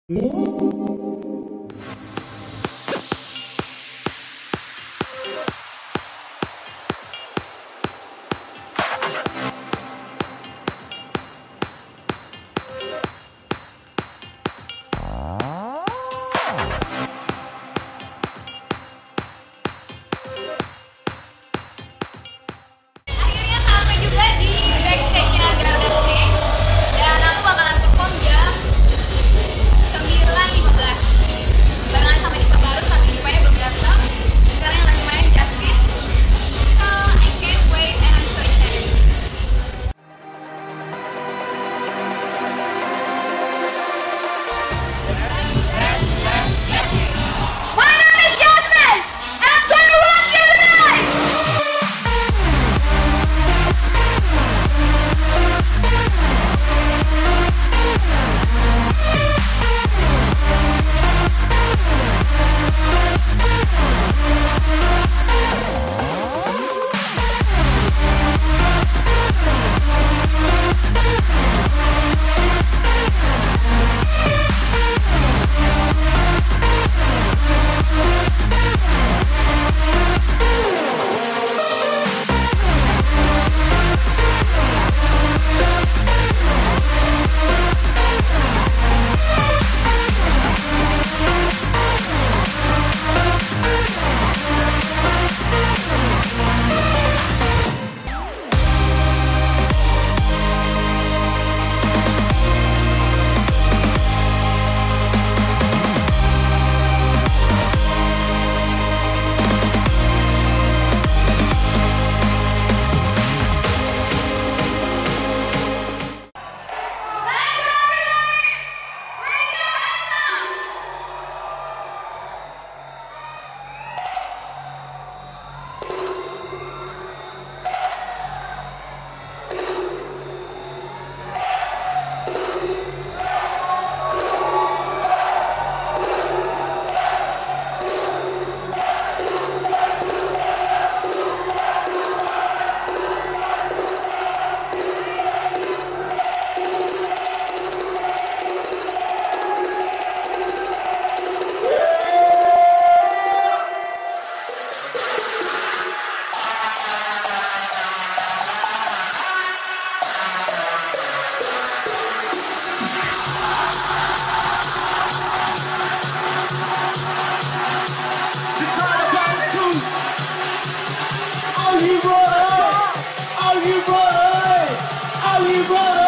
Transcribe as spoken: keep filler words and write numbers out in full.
sampai juga di backstage-nya Garda Stage, dan aku bakalan perform jam sembilan lima belas barengan sama Dipa baru, tapi Dipanya belum datang. Sekarang yang lagi main Justin, so I can't wait and I'm so excited. My name is Justin, and I'm gonna rock you tonight! Are you brother? Are you brother? Are you brother?